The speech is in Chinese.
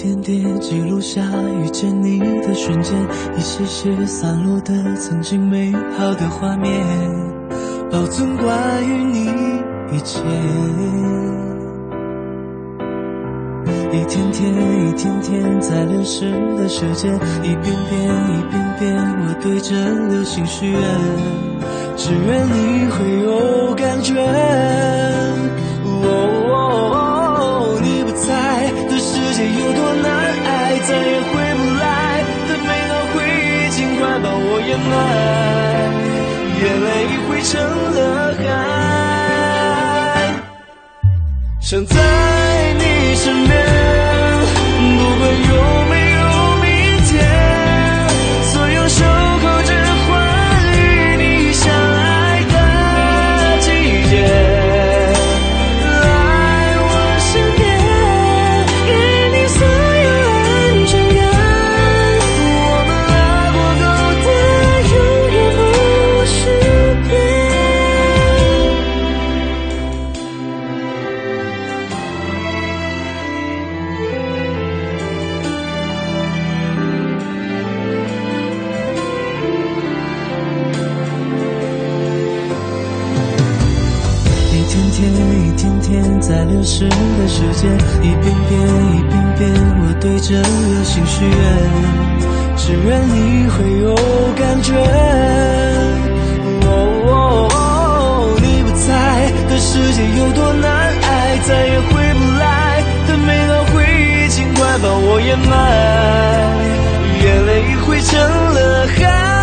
点点记录下遇见你的瞬间，一些些散落的曾经美好的画面，保存关于你一切。一天天在流逝的时间，一遍遍我对着流星许愿，只愿你会有感觉。你不在的世界有多难挨，再也回不来的美好回忆，尽快把我掩埋，眼泪已汇成了海。想在你身边，不管有没有明天，所有守候着欢与你相爱的季节，来我身边，给你所有安全感，我们爱过够的永远不是变。一天天在流逝的时间，一遍遍我对着流星许愿，只愿你会有感觉。你不在的世界有多难挨，再也回不来的美好回忆，尽快把我掩埋，眼泪已汇成了海。